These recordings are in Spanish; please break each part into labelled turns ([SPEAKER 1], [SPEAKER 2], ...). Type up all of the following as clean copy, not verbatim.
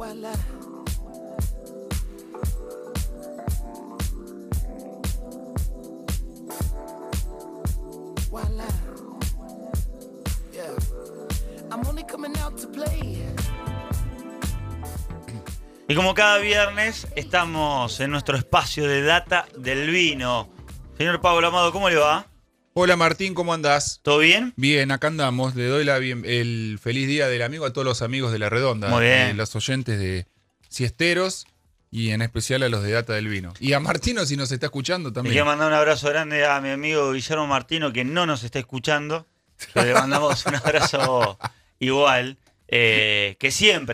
[SPEAKER 1] Voila. Voila. Yeah. I'm only coming out to play.
[SPEAKER 2] Y como cada viernes, estamos en nuestro espacio de data del vino. Señor Pablo Amado, ¿cómo le va?
[SPEAKER 3] Hola Martín, ¿cómo andás?
[SPEAKER 2] ¿Todo bien?
[SPEAKER 3] Bien, acá andamos. Le doy el feliz día del amigo a todos los amigos de La Redonda.
[SPEAKER 2] Muy bien.
[SPEAKER 3] Los oyentes de Siesteros y en especial a los de Data del Vino. Y a Martino, si nos está escuchando
[SPEAKER 2] Le
[SPEAKER 3] también.
[SPEAKER 2] quiero mandar un abrazo grande a mi amigo Guillermo Martino, que no nos está escuchando. Pero le mandamos un abrazo igual. Que siempre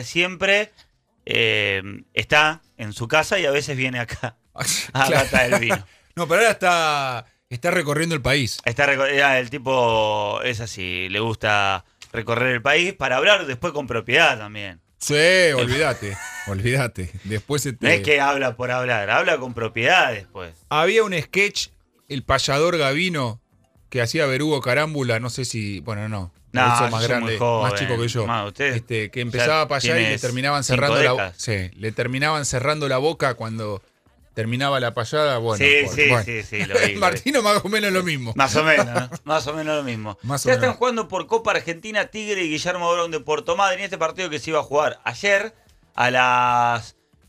[SPEAKER 2] está en su casa y a veces viene acá a
[SPEAKER 3] Claro.
[SPEAKER 2] Data del Vino.
[SPEAKER 3] No, pero ahora está recorriendo el país.
[SPEAKER 2] El tipo es así, le gusta recorrer el país para hablar después con propiedad también.
[SPEAKER 3] Sí, olvídate. Después
[SPEAKER 2] No es que habla por hablar, habla con propiedad después.
[SPEAKER 3] Había un sketch, El Payador Gavino, que hacía Berugo Carámbula, no sé si... Bueno, no.
[SPEAKER 2] No,
[SPEAKER 3] Eso
[SPEAKER 2] yo
[SPEAKER 3] más
[SPEAKER 2] soy
[SPEAKER 3] grande,
[SPEAKER 2] muy joven.
[SPEAKER 3] más chico que yo.
[SPEAKER 2] Usted
[SPEAKER 3] Que empezaba
[SPEAKER 2] ya
[SPEAKER 3] para allá y le
[SPEAKER 2] tienes
[SPEAKER 3] terminaban
[SPEAKER 2] 5
[SPEAKER 3] cerrando la
[SPEAKER 2] décadas.
[SPEAKER 3] sí, le terminaban cerrando la boca cuando terminaba la payada. Bueno,
[SPEAKER 2] Sí, lo vi.
[SPEAKER 3] Martino más o menos lo mismo.
[SPEAKER 2] Más o menos, ¿no? Más o menos lo mismo.
[SPEAKER 3] Más o
[SPEAKER 2] Ya
[SPEAKER 3] menos.
[SPEAKER 2] están jugando por Copa Argentina Tigre y Guillermo Brown de Puerto Madryn. Este partido que se iba a jugar ayer a la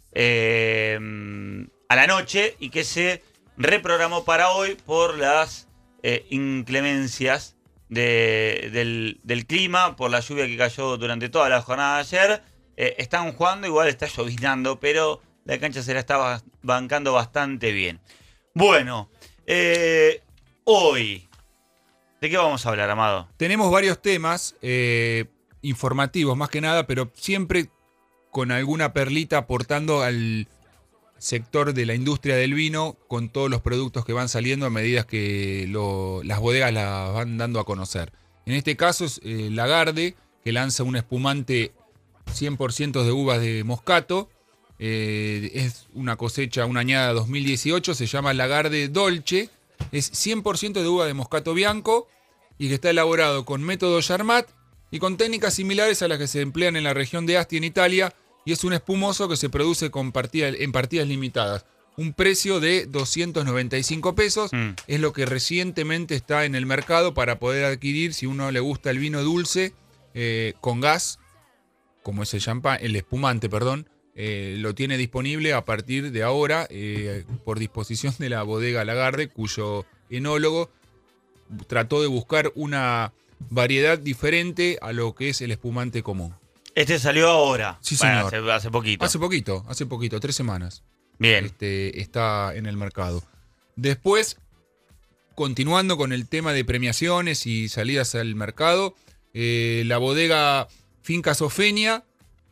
[SPEAKER 2] noche y que se reprogramó para hoy por las inclemencias del clima, por la lluvia que cayó durante toda la jornada de ayer. Están jugando, igual está lloviznando, pero la cancha se la está bancando bastante bien. Bueno, hoy, ¿de qué vamos a hablar, Amado?
[SPEAKER 3] Tenemos varios temas informativos más que nada, pero siempre con alguna perlita aportando al sector de la industria del vino con todos los productos que van saliendo a medida que las bodegas las van dando a conocer. En este caso es Lagarde, que lanza un espumante 100% de uvas de Moscato. Es una cosecha, una añada 2018, se llama Lagarde Dolce. Es 100% de uva de Moscato Bianco y que está elaborado con método Charmat y con técnicas similares a las que se emplean en la región de Asti en Italia. Y es un espumoso que se produce en partidas limitadas. Un precio de 295 pesos es lo que recientemente está en el mercado para poder adquirir si uno le gusta el vino dulce con gas, como es el espumante, perdón. Lo tiene disponible a partir de ahora por disposición de la bodega Lagarde, cuyo enólogo trató de buscar una variedad diferente a lo que es el espumante común.
[SPEAKER 2] Este salió ahora.
[SPEAKER 3] Sí,
[SPEAKER 2] Bueno,
[SPEAKER 3] señor.
[SPEAKER 2] hace poquito.
[SPEAKER 3] Hace poquito, 3 semanas.
[SPEAKER 2] Bien.
[SPEAKER 3] Está en el mercado. Después, continuando con el tema de premiaciones y salidas al mercado, la bodega Finca Sofenia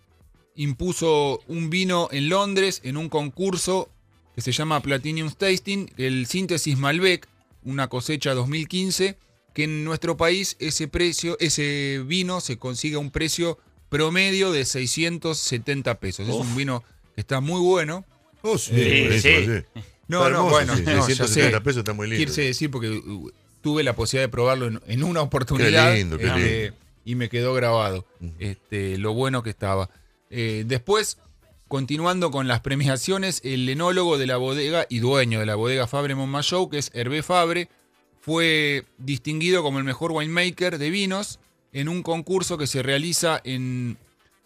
[SPEAKER 3] impuso un vino en Londres en un concurso que se llama Platinum Tasting, el Síntesis Malbec, una cosecha 2015, que en nuestro país ese vino se consigue a un precio promedio de 670 pesos. Es un vino que está muy bueno.
[SPEAKER 4] Oh, sí,
[SPEAKER 2] Sí.
[SPEAKER 3] No,
[SPEAKER 4] hermoso,
[SPEAKER 3] bueno,
[SPEAKER 4] sí,
[SPEAKER 3] no,
[SPEAKER 4] 670 pesos está muy lindo.
[SPEAKER 3] Quise decir porque tuve la posibilidad de probarlo en una oportunidad.
[SPEAKER 4] Qué lindo, qué lindo.
[SPEAKER 3] Y me quedó grabado lo bueno que estaba. Después, continuando con las premiaciones, el enólogo de la bodega y dueño de la bodega Fabre Montmajou, que es Hervé Fabre, fue distinguido como el mejor winemaker de vinos en un concurso que se realiza en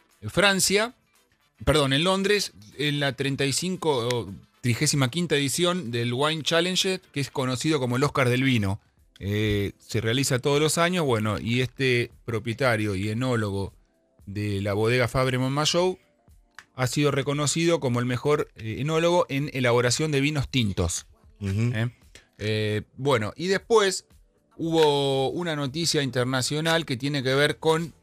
[SPEAKER 3] Londres, en la 35ª edición del Wine Challenge, que es conocido como el Oscar del Vino. Se realiza todos los años, bueno, y este propietario y enólogo de la bodega Fabre Montmajou ha sido reconocido como el mejor enólogo en elaboración de vinos tintos. Bueno, y después hubo una noticia internacional que tiene que ver con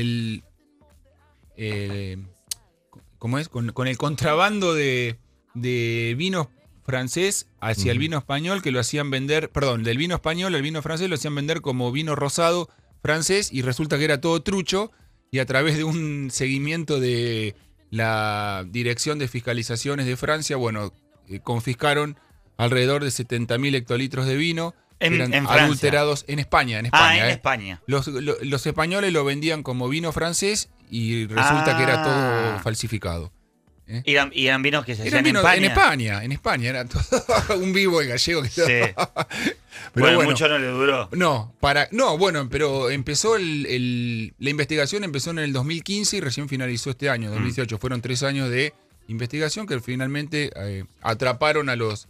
[SPEAKER 3] con el contrabando de vinos francés hacia el vino español, que lo hacían vender, perdón, del vino español al vino francés lo hacían vender como vino rosado francés y resulta que era todo trucho y a través de un seguimiento de la Dirección de Fiscalizaciones de Francia, bueno, confiscaron alrededor de 70.000 hectolitros de vino. Eran adulterados en España.
[SPEAKER 2] En España.
[SPEAKER 3] Los españoles lo vendían como vino francés y resulta que era todo falsificado.
[SPEAKER 2] Y eran vinos que se
[SPEAKER 3] Eran
[SPEAKER 2] hacían en
[SPEAKER 3] vinos
[SPEAKER 2] España.
[SPEAKER 3] en España era todo un vivo de gallego que
[SPEAKER 2] Sí.
[SPEAKER 3] estaba. Pero
[SPEAKER 2] bueno,
[SPEAKER 3] bueno,
[SPEAKER 2] mucho no le duró.
[SPEAKER 3] pero empezó la investigación empezó en el 2015 y recién finalizó este año, 2018. Fueron 3 años de investigación que finalmente atraparon a los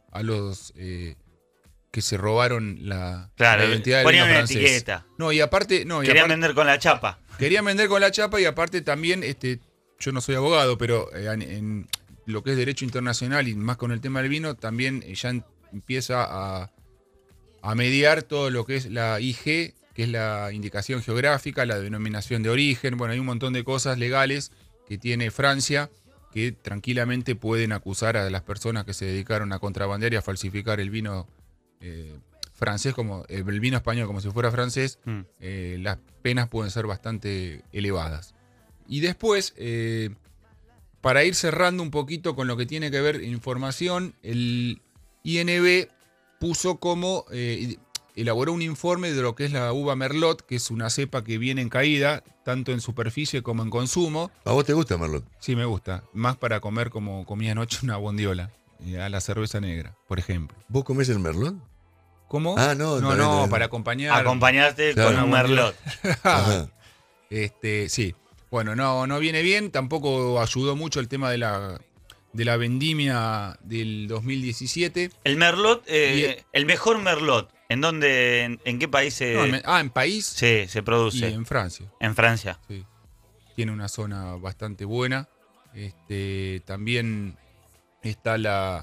[SPEAKER 3] que se robaron la identidad del
[SPEAKER 2] ponían
[SPEAKER 3] vino
[SPEAKER 2] una
[SPEAKER 3] francés.
[SPEAKER 2] etiqueta.
[SPEAKER 3] Querían
[SPEAKER 2] Vender con la chapa.
[SPEAKER 3] Querían vender con la chapa y aparte también, yo no soy abogado, pero en lo que es derecho internacional y más con el tema del vino, también ya empieza a mediar todo lo que es la IG, que es la indicación geográfica, la denominación de origen. Bueno, hay un montón de cosas legales que tiene Francia que tranquilamente pueden acusar a las personas que se dedicaron a contrabandear y a falsificar el vino francés, como el vino español como si fuera francés. Las penas pueden ser bastante elevadas. Y después, para ir cerrando un poquito con lo que tiene que ver información, el INB puso como, elaboró un informe de lo que es la uva Merlot, que es una cepa que viene en caída, tanto en superficie como en consumo.
[SPEAKER 4] ¿A vos te gusta Merlot?
[SPEAKER 3] Sí, me gusta. Más para comer como comía anoche una bondiola, a la cerveza negra, por ejemplo.
[SPEAKER 4] ¿Vos comés el Merlot?
[SPEAKER 3] ¿Cómo?
[SPEAKER 4] Ah, no,
[SPEAKER 3] no,
[SPEAKER 4] está bien.
[SPEAKER 3] para acompañar.
[SPEAKER 2] Acompañarte
[SPEAKER 4] Claro.
[SPEAKER 2] con un Merlot.
[SPEAKER 4] Ajá.
[SPEAKER 3] Sí. Bueno, no viene bien. Tampoco ayudó mucho el tema de la vendimia del 2017.
[SPEAKER 2] El Merlot, el mejor Merlot, ¿en qué país
[SPEAKER 3] En país
[SPEAKER 2] se produce?
[SPEAKER 3] y en Francia.
[SPEAKER 2] En Francia.
[SPEAKER 3] Sí. Tiene una zona bastante buena. También está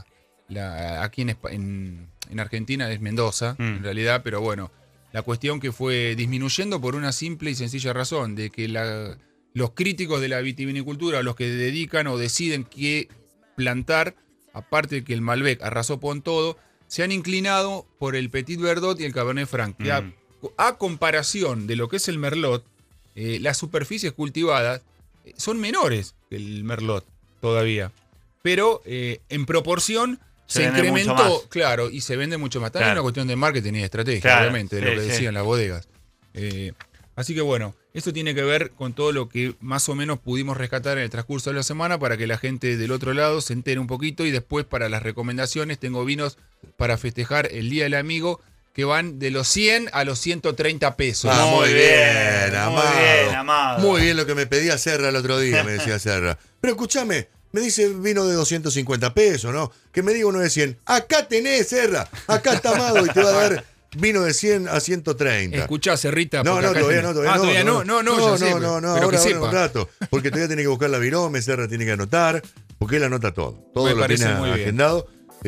[SPEAKER 3] aquí en Argentina es Mendoza, en realidad, pero bueno, la cuestión que fue disminuyendo por una simple y sencilla razón, de que los críticos de la vitivinicultura, los que dedican o deciden qué plantar, aparte de que el Malbec arrasó con todo, se han inclinado por el Petit Verdot y el Cabernet Franc, que a comparación de lo que es el Merlot, las superficies cultivadas son menores que el Merlot todavía, pero en proporción se incrementó, claro, y se vende mucho más. También es una cuestión de marketing y de estrategia, obviamente, de lo que decían las bodegas. Así que bueno, esto tiene que ver con todo lo que más o menos pudimos rescatar en el transcurso de la semana para que la gente del otro lado se entere un poquito, y después para las recomendaciones tengo vinos para festejar el Día del Amigo que van de los 100 a los 130 pesos.
[SPEAKER 4] Ah, muy bien, amado.
[SPEAKER 2] Amado.
[SPEAKER 4] Muy bien lo que me pedía Serra el otro día, me decía Serra. Pero escúchame, me dice vino de 250 pesos, ¿no? Que me diga uno de 100. Acá tenés, Serra. Acá está Amado y te va a dar vino de 100 a 130.
[SPEAKER 3] Escuchá, Cerrita.
[SPEAKER 4] No, todavía no.
[SPEAKER 3] Todavía no.
[SPEAKER 4] No,
[SPEAKER 3] ya sé, pero
[SPEAKER 4] ahora
[SPEAKER 3] que
[SPEAKER 4] en
[SPEAKER 3] sepa.
[SPEAKER 4] un rato. Porque todavía tiene que buscar la virome, Serra tiene que anotar, porque él anota todo. Todo
[SPEAKER 3] Me
[SPEAKER 4] lo
[SPEAKER 3] parece
[SPEAKER 4] tiene
[SPEAKER 3] muy bien.
[SPEAKER 4] agendado.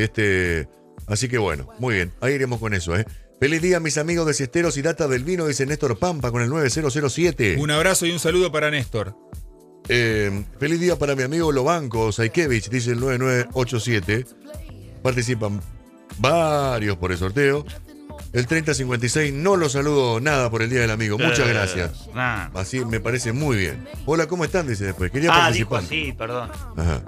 [SPEAKER 4] Así que bueno, muy bien. Ahí iremos con eso, ¿eh? Feliz día, mis amigos de Siesteros y Data del Vino, dice Néstor Pampa con el 9007.
[SPEAKER 3] Un abrazo y un saludo para Néstor.
[SPEAKER 4] Feliz día para mi amigo Lobanco Saikevich, dice el 9987. Participan varios por el sorteo. El 3056 no lo saludo nada por el Día del Amigo. Muchas gracias. Así me parece muy bien. Hola, ¿cómo están? Dice después. Quería participar.
[SPEAKER 2] Dijo así, perdón.
[SPEAKER 4] Ajá.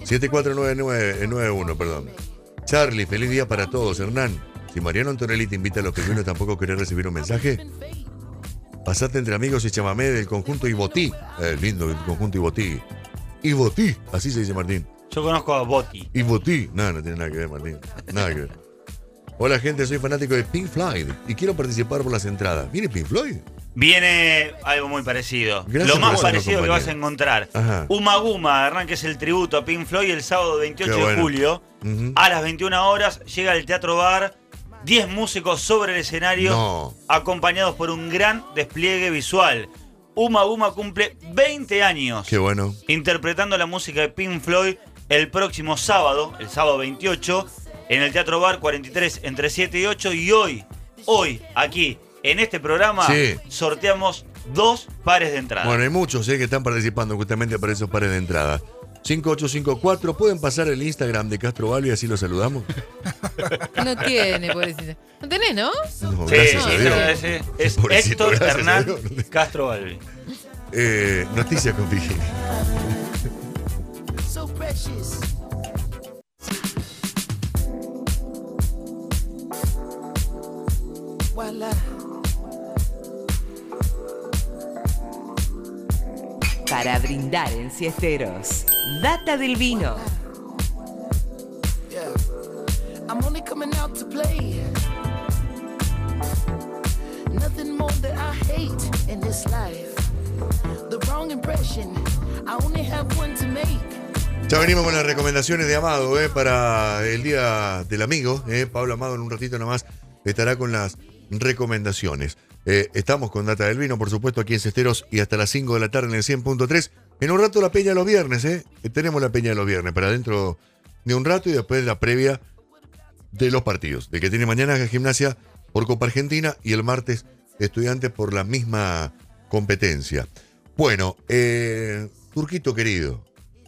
[SPEAKER 4] 7491. Perdón. Charlie, feliz día para todos. Hernán, si Mariano Antonelli te invita a los pequeños, tampoco querés recibir un mensaje. Pasate entre amigos y chamamé del conjunto Ibotí. Lindo el conjunto Ibotí. Ibotí, así se dice Martín.
[SPEAKER 2] Yo conozco a Botti.
[SPEAKER 4] Ibotí. No tiene nada que ver, Martín. Nada que ver. Hola, gente, soy fanático de Pink Floyd y quiero participar por las entradas. ¿Viene Pink Floyd?
[SPEAKER 2] Viene algo muy parecido.
[SPEAKER 4] Gracias
[SPEAKER 2] Lo más
[SPEAKER 4] por
[SPEAKER 2] parecido
[SPEAKER 4] eso,
[SPEAKER 2] que vas a
[SPEAKER 4] compañero.
[SPEAKER 2] encontrar.
[SPEAKER 4] Ajá.
[SPEAKER 2] Uma Guma, Hernán, que es el tributo a Pink Floyd, el sábado 28
[SPEAKER 4] Qué bueno.
[SPEAKER 2] de julio.
[SPEAKER 4] Ujú.
[SPEAKER 2] A las 21 horas llega al Teatro Bar. 10 músicos sobre el escenario,
[SPEAKER 4] No.
[SPEAKER 2] acompañados por un gran despliegue visual. Uma Guma cumple 20 años
[SPEAKER 4] Qué bueno.
[SPEAKER 2] interpretando la música de Pink Floyd el próximo sábado, el sábado 28, en el Teatro Bar 43 entre 7 y 8. Y hoy, aquí, en este programa,
[SPEAKER 4] Sí.
[SPEAKER 2] sorteamos 2 pares de entradas.
[SPEAKER 4] Bueno, hay muchos que están participando justamente para esos pares de entrada. 5854, ¿pueden pasar el Instagram de Castro Balbi y así lo saludamos?
[SPEAKER 5] No tiene, pobrecita. ¿No tenés, no?
[SPEAKER 4] No,
[SPEAKER 2] Sí,
[SPEAKER 4] gracias a
[SPEAKER 2] sí,
[SPEAKER 4] Dios.
[SPEAKER 2] es
[SPEAKER 4] Pobrecito,
[SPEAKER 2] Héctor
[SPEAKER 4] gracias a
[SPEAKER 2] Hernán
[SPEAKER 4] Dios.
[SPEAKER 2] Castro Balbi.
[SPEAKER 4] Noticias con Virginia.
[SPEAKER 1] So precious. Voila.
[SPEAKER 6] para brindar en Siesteros. Data del vino.
[SPEAKER 1] Yeah. I'm only coming out to play. Nothing more that I hate in this life. The wrong impression. I only have one to make.
[SPEAKER 4] Ya venimos con las recomendaciones de Amado para el Día del Amigo. Pablo Amado en un ratito nomás estará con las recomendaciones. Estamos con Data del Vino, por supuesto, aquí en Cesteros y hasta las 5 de la tarde en el 100.3. En un rato la peña de los viernes. Tenemos la peña de los viernes para dentro de un rato y después la previa de los partidos. De que tiene mañana Gimnasia por Copa Argentina y el martes Estudiantes por la misma competencia. Bueno, Turquito querido,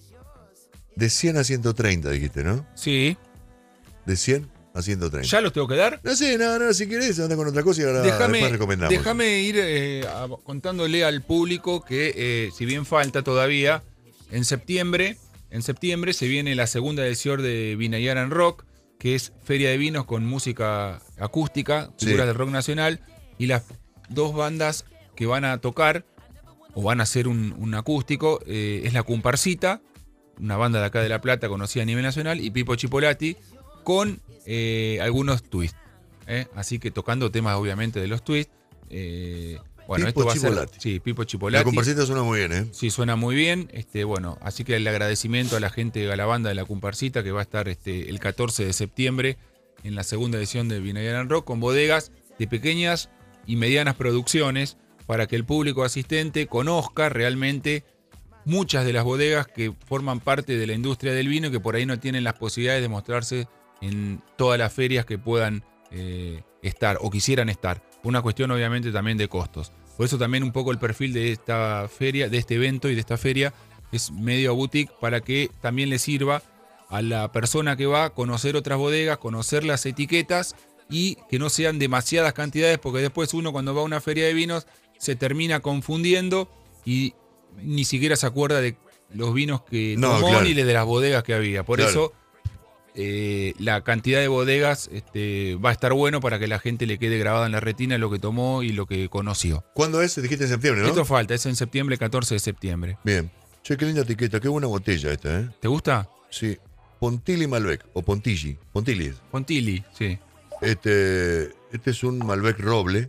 [SPEAKER 4] de 100 a 130 dijiste, ¿no?
[SPEAKER 3] Sí.
[SPEAKER 4] De 100 a 130.
[SPEAKER 3] ¿Ya los tengo que dar?
[SPEAKER 4] No sé, no, si querés, anda con otra cosa y ahora después recomendamos.
[SPEAKER 3] Déjame ir contándole al público que, si bien falta todavía, en septiembre se viene la segunda edición de Vinayaran Rock, que es feria de vinos con música acústica, figuras del rock nacional, y las dos bandas que van a tocar, o van a hacer un acústico, es La Comparsita, una banda de acá de La Plata conocida a nivel nacional, y Pipo Chipolati, con algunos twists. Así que tocando temas obviamente de los twists. Bueno,
[SPEAKER 4] Pipo
[SPEAKER 3] esto va
[SPEAKER 4] Chipolati.
[SPEAKER 3] a ser. Sí, Pipo Chipolati.
[SPEAKER 4] La Comparsita suena muy bien,
[SPEAKER 3] Sí, suena muy bien. Bueno, así que el agradecimiento a la gente, a la banda de La Comparsita, que va a estar el 14 de septiembre en la segunda edición de Vinayaran Rock, con bodegas de pequeñas y medianas producciones, para que el público asistente conozca realmente muchas de las bodegas que forman parte de la industria del vino y que por ahí no tienen las posibilidades de mostrarse en todas las ferias que puedan estar o quisieran estar. Una cuestión obviamente también de costos. Por eso también un poco el perfil de esta feria, de este evento y de esta feria, es medio boutique, para que también le sirva a la persona que va a conocer otras bodegas, conocer las etiquetas y que no sean demasiadas cantidades, porque después uno cuando va a una feria de vinos se termina confundiendo y ni siquiera se acuerda de los vinos que tomó,
[SPEAKER 4] claro,
[SPEAKER 3] ni de las bodegas que había. Por eso la cantidad de bodegas va a estar bueno para que la gente le quede grabada en la retina lo que tomó y lo que conoció.
[SPEAKER 4] ¿Cuándo es? Dijiste en septiembre, ¿no?
[SPEAKER 3] Esto falta, es en septiembre, 14 de septiembre.
[SPEAKER 4] Bien. Che, qué linda etiqueta, qué buena botella esta,
[SPEAKER 3] ¿Te gusta?
[SPEAKER 4] Sí. Pontilli Malbec, o Pontilli. Pontilli.
[SPEAKER 3] Pontilli, sí.
[SPEAKER 4] Este es un Malbec Roble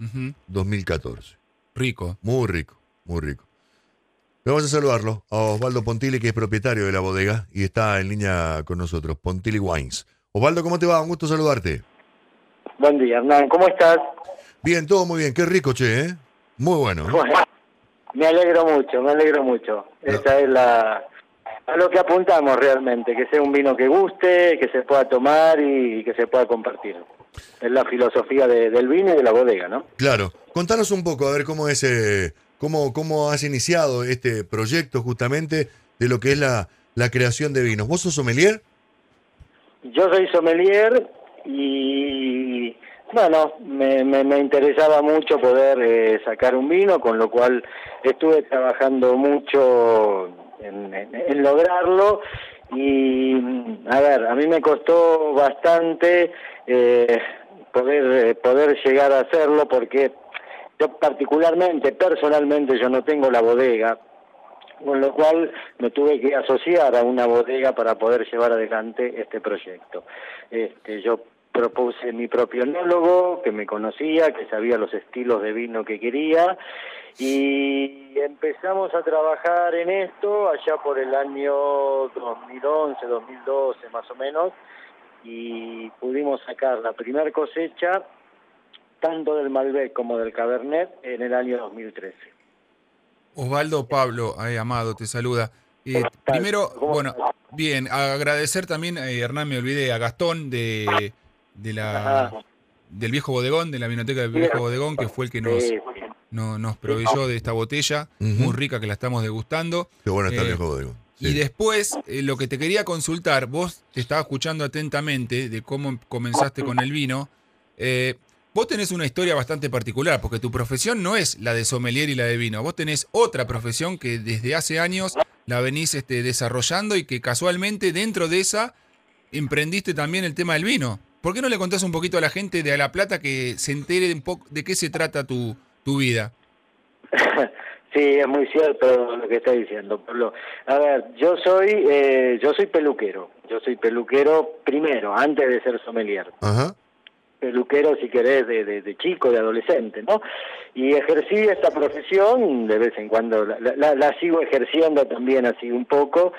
[SPEAKER 4] 2014.
[SPEAKER 3] Rico.
[SPEAKER 4] Muy rico, muy rico. Vamos a saludarlo a Osvaldo Pontilli, que es propietario de la bodega y está en línea con nosotros, Pontilli Wines. Osvaldo, ¿cómo te va? Un gusto saludarte.
[SPEAKER 7] Buen día, Hernán. ¿Cómo estás?
[SPEAKER 4] Bien, todo muy bien. Qué rico, che, Muy bueno.
[SPEAKER 7] Bueno, me alegro mucho. Esa es a lo que apuntamos realmente, que sea un vino que guste, que se pueda tomar y que se pueda compartir. Es la filosofía del vino y de la bodega, ¿no?
[SPEAKER 4] Claro. Contanos un poco, a ver cómo es, cómo has iniciado este proyecto justamente de lo que es la creación de vinos. ¿Vos sos sommelier?
[SPEAKER 7] Yo soy sommelier y bueno, me interesaba mucho poder sacar un vino, con lo cual estuve trabajando mucho en lograrlo. Y a ver, a mí me costó bastante poder llegar a hacerlo, porque yo personalmente yo no tengo la bodega, con lo cual me tuve que asociar a una bodega para poder llevar adelante este proyecto. Yo propuse mi propio enólogo, que me conocía, que sabía los estilos de vino que quería, y empezamos a trabajar en esto allá por el año 2011, 2012 más o menos, y pudimos sacar la primera cosecha tanto del Malbec como del Cabernet en el año 2013.
[SPEAKER 3] Osvaldo, Pablo, Amado, te saluda. Primero, bueno, bien, agradecer también, Hernán, me olvidé, a Gastón del Viejo Bodegón, de la Vinoteca del Viejo Bodegón, que fue el que nos proveyó de esta botella, muy rica, que la estamos degustando.
[SPEAKER 4] Qué bueno está el Viejo Bodegón. Sí.
[SPEAKER 3] Y después, lo que te quería consultar, vos te estaba escuchando atentamente de cómo comenzaste con el vino. Vos tenés una historia bastante particular, porque tu profesión no es la de sommelier y la de vino. Vos tenés otra profesión que desde hace años la venís desarrollando y que casualmente dentro de esa emprendiste también el tema del vino. ¿Por qué no le contás un poquito a la gente de La Plata que se entere un poco de qué se trata tu vida?
[SPEAKER 7] Sí, es muy cierto lo que está diciendo, Pablo. A ver, yo soy peluquero. Yo soy peluquero primero, antes de ser sommelier.
[SPEAKER 4] Ajá.
[SPEAKER 7] Peluquero, si querés, de chico, de adolescente, ¿no? Y ejercí esta profesión, de vez en cuando la sigo ejerciendo también así un poco.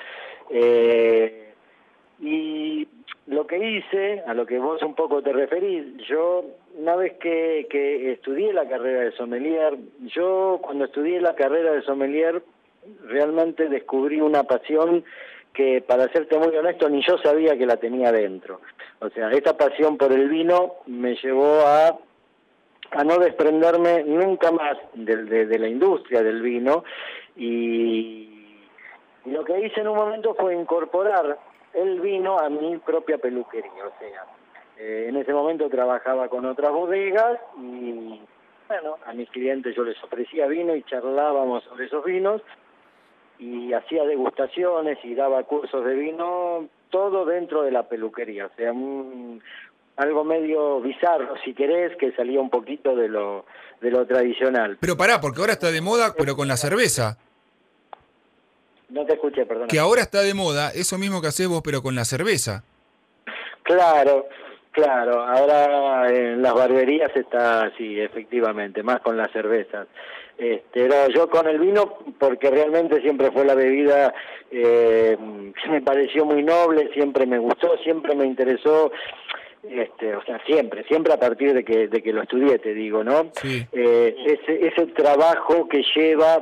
[SPEAKER 7] Y lo que hice, a lo que vos un poco te referís, yo una vez que estudié la carrera de sommelier, yo cuando estudié la carrera de sommelier realmente descubrí una pasión que, para serte muy honesto, ni yo sabía que la tenía dentro. O sea, esta pasión por el vino me llevó a no desprenderme nunca más de la industria del vino, y lo que hice en un momento fue incorporar el vino a mi propia peluquería. O sea, en ese momento trabajaba con otras bodegas y, bueno, a mis clientes yo les ofrecía vino y charlábamos sobre esos vinos, y hacía degustaciones y daba cursos de vino, todo dentro de la peluquería. O sea, algo medio bizarro, si querés, que salía un poquito de lo tradicional.
[SPEAKER 3] Pero pará, porque ahora está de moda, pero con la cerveza.
[SPEAKER 7] No te escuché, perdón.
[SPEAKER 3] Que ahora está de moda eso mismo que hacés vos, pero con la cerveza.
[SPEAKER 7] Claro. Ahora en las barberías está, sí, efectivamente, más con las cervezas. No, yo con el vino, porque realmente siempre fue la bebida que me pareció muy noble, siempre me gustó, siempre me interesó. O sea, siempre a partir de que lo estudié, te digo, ¿no?
[SPEAKER 3] Sí.
[SPEAKER 7] Ese trabajo que lleva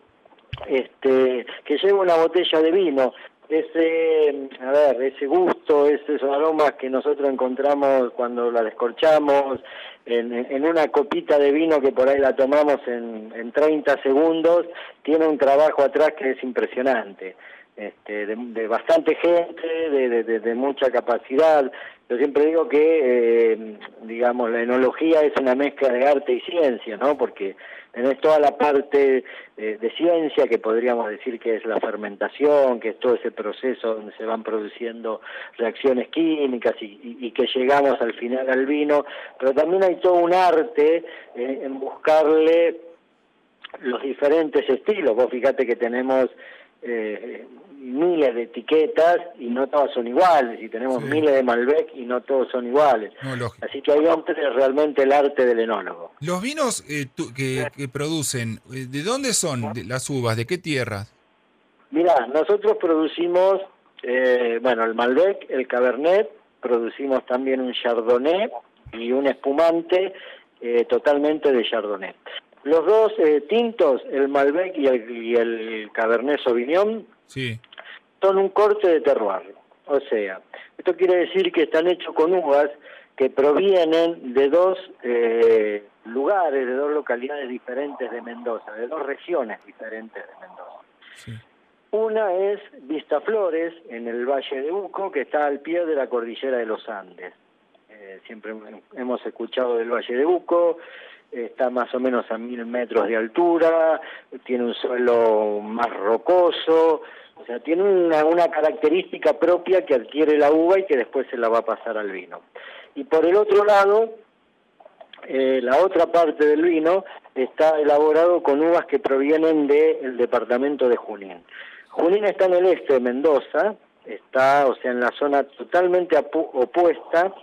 [SPEAKER 7] una botella de vino, ese gusto, esos aromas que nosotros encontramos cuando la descorchamos en una copita de vino que por ahí la tomamos en 30 segundos, tiene un trabajo atrás que es impresionante. De bastante gente, de mucha capacidad. Yo siempre digo que, digamos, la enología es una mezcla de arte y ciencia, ¿no? Porque tenés toda la parte de ciencia, que podríamos decir que es la fermentación, que es todo ese proceso donde se van produciendo reacciones químicas y que llegamos al final al vino, pero también hay todo un arte en buscarle los diferentes estilos. Vos fíjate que tenemos miles de etiquetas y no todas son iguales, y tenemos miles de Malbec y no todos son iguales.
[SPEAKER 3] No, lógico.
[SPEAKER 7] Así que ahí entra realmente el arte del enólogo.
[SPEAKER 3] Los vinos que producen, ¿de dónde son las uvas? ¿De qué tierras?
[SPEAKER 7] Mirá, nosotros producimos, el Malbec, el Cabernet, producimos también un Chardonnay y un espumante totalmente de Chardonnay. Los dos tintos, el Malbec y el Cabernet Sauvignon,
[SPEAKER 3] sí,
[SPEAKER 7] son un corte de terroir. O sea, esto quiere decir que están hechos con uvas que provienen de dos lugares, de dos localidades diferentes de Mendoza, de dos regiones diferentes de Mendoza.
[SPEAKER 3] sí.
[SPEAKER 7] Una es Vistaflores, en el Valle de Uco, que está al pie de la cordillera de los Andes. Siempre hemos escuchado del Valle de Uco. Está más o menos a 1000 metros de altura, tiene un suelo más rocoso, o sea, tiene una característica propia que adquiere la uva y que después se la va a pasar al vino. Y por el otro lado, la otra parte del vino está elaborado con uvas que provienen del departamento de Junín. Junín está en el este de Mendoza, está, o sea, en la zona totalmente opuesta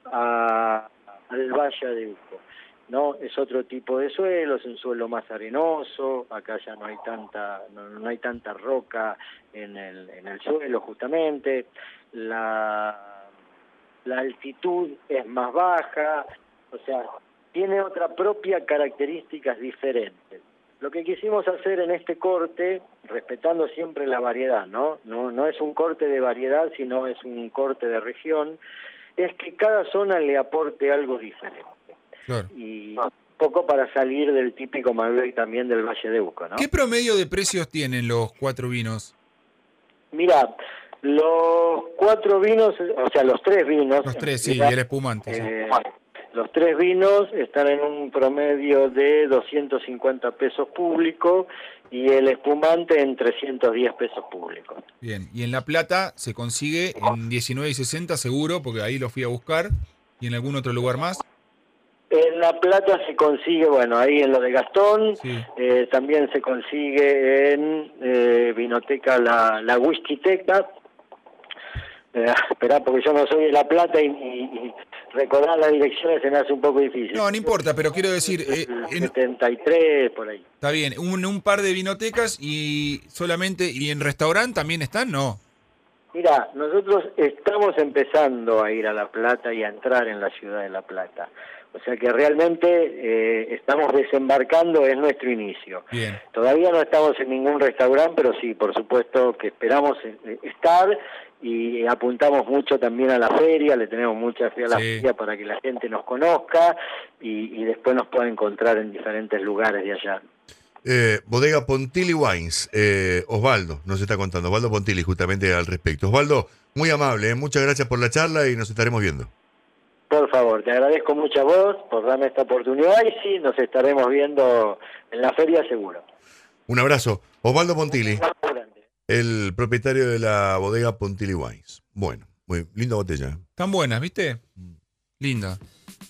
[SPEAKER 7] al Valle de Uco. No, es otro tipo de suelo, es un suelo más arenoso, acá ya no hay tanta roca en el suelo, justamente, la altitud es más baja, o sea, tiene otra propia características diferentes. Lo que quisimos hacer en este corte, respetando siempre la variedad, no es un corte de variedad, sino es un corte de región, es que cada zona le aporte algo diferente.
[SPEAKER 3] Claro.
[SPEAKER 7] Y un poco para salir del típico Malbec también del Valle de Uco, ¿no?
[SPEAKER 3] ¿Qué promedio de precios tienen los 4 vinos?
[SPEAKER 7] Mirá, los 4 vinos, o sea, los 3 vinos...
[SPEAKER 3] Los 3, sí, y el espumante. Sí.
[SPEAKER 7] Los 3 vinos están en un promedio de 250 pesos público y el espumante en 310 pesos públicos.
[SPEAKER 3] Bien, y en La Plata se consigue en 19.60 seguro, porque ahí lo fui a buscar, y en algún otro lugar más.
[SPEAKER 7] En La Plata se consigue, bueno, ahí en lo de Gastón,
[SPEAKER 3] Sí.
[SPEAKER 7] también se consigue en Vinoteca la Whiskyteca. Esperá, porque yo no soy de La Plata y recordar las direcciones se me hace un poco difícil.
[SPEAKER 3] No importa, pero quiero decir,
[SPEAKER 7] 73, por ahí.
[SPEAKER 3] está bien, un par de vinotecas y solamente, y en restaurante también están, ¿no?
[SPEAKER 7] Mira, nosotros estamos empezando a ir a La Plata y a entrar en la ciudad de La Plata. O sea que realmente estamos desembarcando, es nuestro inicio.
[SPEAKER 3] Bien.
[SPEAKER 7] Todavía no estamos en ningún restaurante, pero sí, por supuesto que esperamos estar y apuntamos mucho también a la feria, le tenemos mucha fe a la
[SPEAKER 3] Sí.
[SPEAKER 7] feria para que la gente nos conozca y después nos pueda encontrar en diferentes lugares de allá.
[SPEAKER 4] Bodega Pontilli Wines, Osvaldo nos está contando, Osvaldo Pontilli justamente al respecto. Osvaldo, muy amable, muchas gracias por la charla y nos estaremos viendo.
[SPEAKER 7] Por favor, te agradezco mucho a vos por darme esta oportunidad y sí, nos estaremos viendo en la feria seguro.
[SPEAKER 4] Un abrazo. Osvaldo Pontilli,
[SPEAKER 7] Un abrazo grande.
[SPEAKER 4] el propietario de la bodega Pontilli Wines. Bueno, muy linda botella.
[SPEAKER 3] Están buenas, ¿viste? Linda.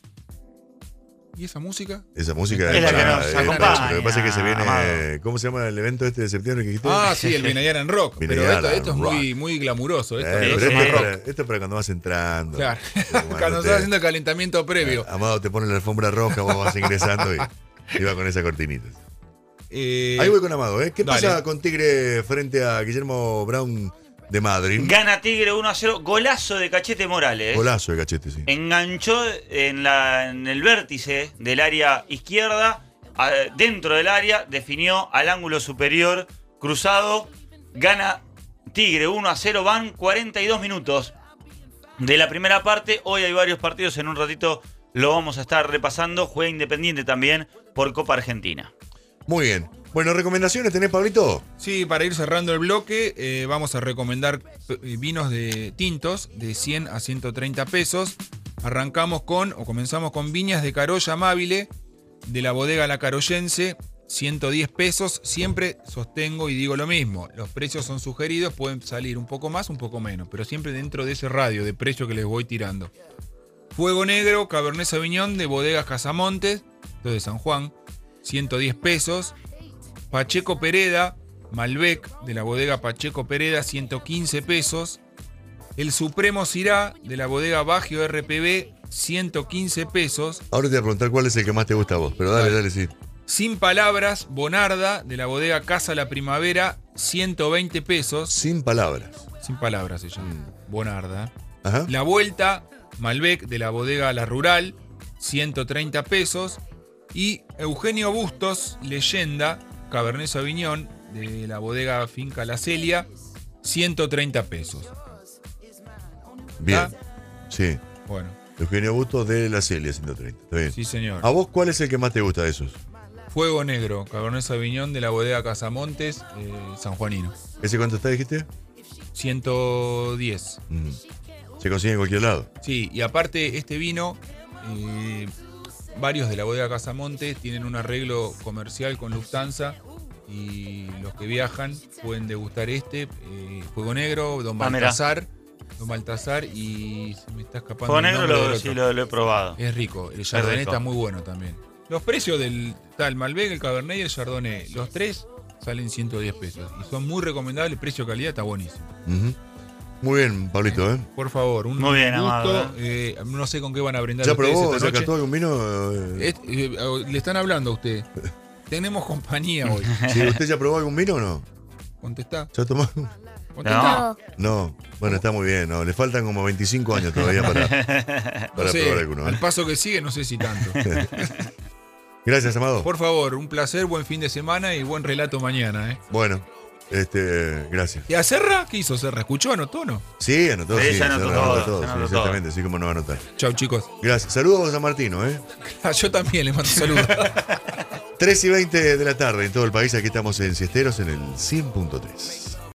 [SPEAKER 3] ¿Y esa música?
[SPEAKER 4] Esa música
[SPEAKER 2] Es la que
[SPEAKER 4] para-
[SPEAKER 2] nos
[SPEAKER 4] Lo
[SPEAKER 2] acompaña,
[SPEAKER 4] que pasa es que se viene.
[SPEAKER 2] Amado.
[SPEAKER 4] ¿Cómo se llama el evento este de septiembre que dijiste?
[SPEAKER 3] Ah, sí, el Vinayaran Rock. Pero
[SPEAKER 4] Vinayaran
[SPEAKER 3] esto es
[SPEAKER 4] Rock.
[SPEAKER 3] muy glamuroso. Esto,
[SPEAKER 4] Pero
[SPEAKER 3] es
[SPEAKER 4] esto,
[SPEAKER 3] más
[SPEAKER 4] es
[SPEAKER 3] rock.
[SPEAKER 4] esto es para cuando vas entrando.
[SPEAKER 3] Claro.
[SPEAKER 4] Cuando
[SPEAKER 3] Cuando
[SPEAKER 4] te-
[SPEAKER 3] estás haciendo el calentamiento previo.
[SPEAKER 4] Amado te pone la alfombra roja, vos vas ingresando y va con esa cortinita.
[SPEAKER 3] Eh,
[SPEAKER 4] Ahí voy con Amado, ¿eh? ¿Qué
[SPEAKER 3] dale.
[SPEAKER 4] pasa con Tigre frente a Guillermo Brown de Madrid?
[SPEAKER 2] Gana Tigre 1-0, golazo de Cachete Morales.
[SPEAKER 4] Golazo de Cachete, sí.
[SPEAKER 2] Enganchó en el vértice del área izquierda, dentro del área, definió al ángulo superior, cruzado, gana Tigre 1-0, van 42 minutos de la primera parte. Hoy hay varios partidos, en un ratito lo vamos a estar repasando. Juega Independiente también por Copa Argentina.
[SPEAKER 4] Muy bien. Bueno, ¿recomendaciones tenés, Pablito?
[SPEAKER 3] Sí, para ir cerrando el bloque, vamos a recomendar vinos de tintos de 100 a 130 pesos. Comenzamos con Viñas de Carolla Amabile, de la bodega La Carollense, 110 pesos. Siempre sostengo y digo lo mismo, los precios son sugeridos, pueden salir un poco más, un poco menos, pero siempre dentro de ese radio de precio que les voy tirando. Fuego Negro, Cabernet Sauvignon de bodegas Casamontes, esto de San Juan, 110 pesos. Pacheco Pereda, Malbec, de la bodega Pacheco Pereda, 115 pesos. El Supremo Syrah, de la bodega Baggio RPB, 115 pesos.
[SPEAKER 4] Ahora te voy a preguntar cuál es el que más te gusta a vos, pero dale, sí.
[SPEAKER 3] Sin Palabras, Bonarda, de la bodega Casa La Primavera, 120 pesos.
[SPEAKER 4] Sin palabras.
[SPEAKER 3] Sin Palabras se llama, Bonarda.
[SPEAKER 4] Ajá.
[SPEAKER 3] La Vuelta, Malbec, de la bodega La Rural, 130 pesos. Y Eugenio Bustos, Leyenda, Cabernet Sauvignon, de la bodega Finca La Celia, 130 pesos.
[SPEAKER 4] Bien.
[SPEAKER 3] ¿Ah?
[SPEAKER 4] Sí.
[SPEAKER 3] Bueno,
[SPEAKER 4] Eugenio Bustos de la Celia, 130. Está bien.
[SPEAKER 3] sí señor.
[SPEAKER 4] ¿A vos cuál es el que más te gusta de esos?
[SPEAKER 3] Fuego Negro, Cabernet Sauvignon, de la bodega Casamontes, sanjuanino.
[SPEAKER 4] ¿Ese cuánto está, dijiste?
[SPEAKER 3] 110.
[SPEAKER 4] Se consigue en cualquier lado.
[SPEAKER 3] Sí, y aparte este vino, varios de la bodega Casamontes tienen un arreglo comercial con Lufthansa y los que viajan pueden degustar Fuego Negro, Don
[SPEAKER 2] mirá.
[SPEAKER 3] Baltasar y se me está escapando
[SPEAKER 2] Fuego
[SPEAKER 3] el
[SPEAKER 2] Negro
[SPEAKER 3] nombre del
[SPEAKER 2] sí
[SPEAKER 3] otro.
[SPEAKER 2] lo he probado.
[SPEAKER 3] Es rico, el Chardonnay
[SPEAKER 2] rico.
[SPEAKER 3] está muy bueno también. Los precios del tal Malbec, el Cabernet y el Chardonnay, los tres salen 110 pesos y son muy recomendables, precio-calidad está buenísimo.
[SPEAKER 4] Ujú. Muy bien, Pablito, ¿eh?
[SPEAKER 3] Por favor, un
[SPEAKER 2] Muy bien,
[SPEAKER 3] gusto.
[SPEAKER 2] Amado,
[SPEAKER 3] No sé con qué van a brindar
[SPEAKER 4] ¿Ya
[SPEAKER 3] ustedes
[SPEAKER 4] probó?
[SPEAKER 3] esta
[SPEAKER 4] ¿Ya
[SPEAKER 3] noche.
[SPEAKER 4] cantó algún vino?
[SPEAKER 3] Le están hablando a usted. Tenemos compañía hoy.
[SPEAKER 4] Sí, ¿usted ya probó algún vino o no?
[SPEAKER 3] Contestá.
[SPEAKER 4] ¿Ya tomó?
[SPEAKER 3] Contestá.
[SPEAKER 4] No. Bueno, está muy bien. No, le faltan como 25 años todavía para
[SPEAKER 3] No sé,
[SPEAKER 4] probar alguno. ¿eh?
[SPEAKER 3] al paso que sigue, no sé si tanto.
[SPEAKER 4] Gracias, Amado.
[SPEAKER 3] Por favor, un placer, buen fin de semana y buen relato mañana.
[SPEAKER 4] Bueno, gracias.
[SPEAKER 3] ¿Y a Serra? ¿Qué hizo Serra? ¿Escuchó, anotó o no?
[SPEAKER 4] Sí, anotó.
[SPEAKER 2] Sí,
[SPEAKER 4] Sí,
[SPEAKER 2] ya anotó
[SPEAKER 4] anotó
[SPEAKER 2] todo,
[SPEAKER 4] todo,
[SPEAKER 2] ya
[SPEAKER 4] sí,
[SPEAKER 2] anotó
[SPEAKER 4] exactamente, así como no va a anotar.
[SPEAKER 3] Chau, chicos.
[SPEAKER 4] Gracias. Saludos a San Martino, ¿eh?
[SPEAKER 3] Yo también les mando saludos.
[SPEAKER 4] 3:20 de la tarde en todo el país. Aquí estamos en Siesteros en el 100.3.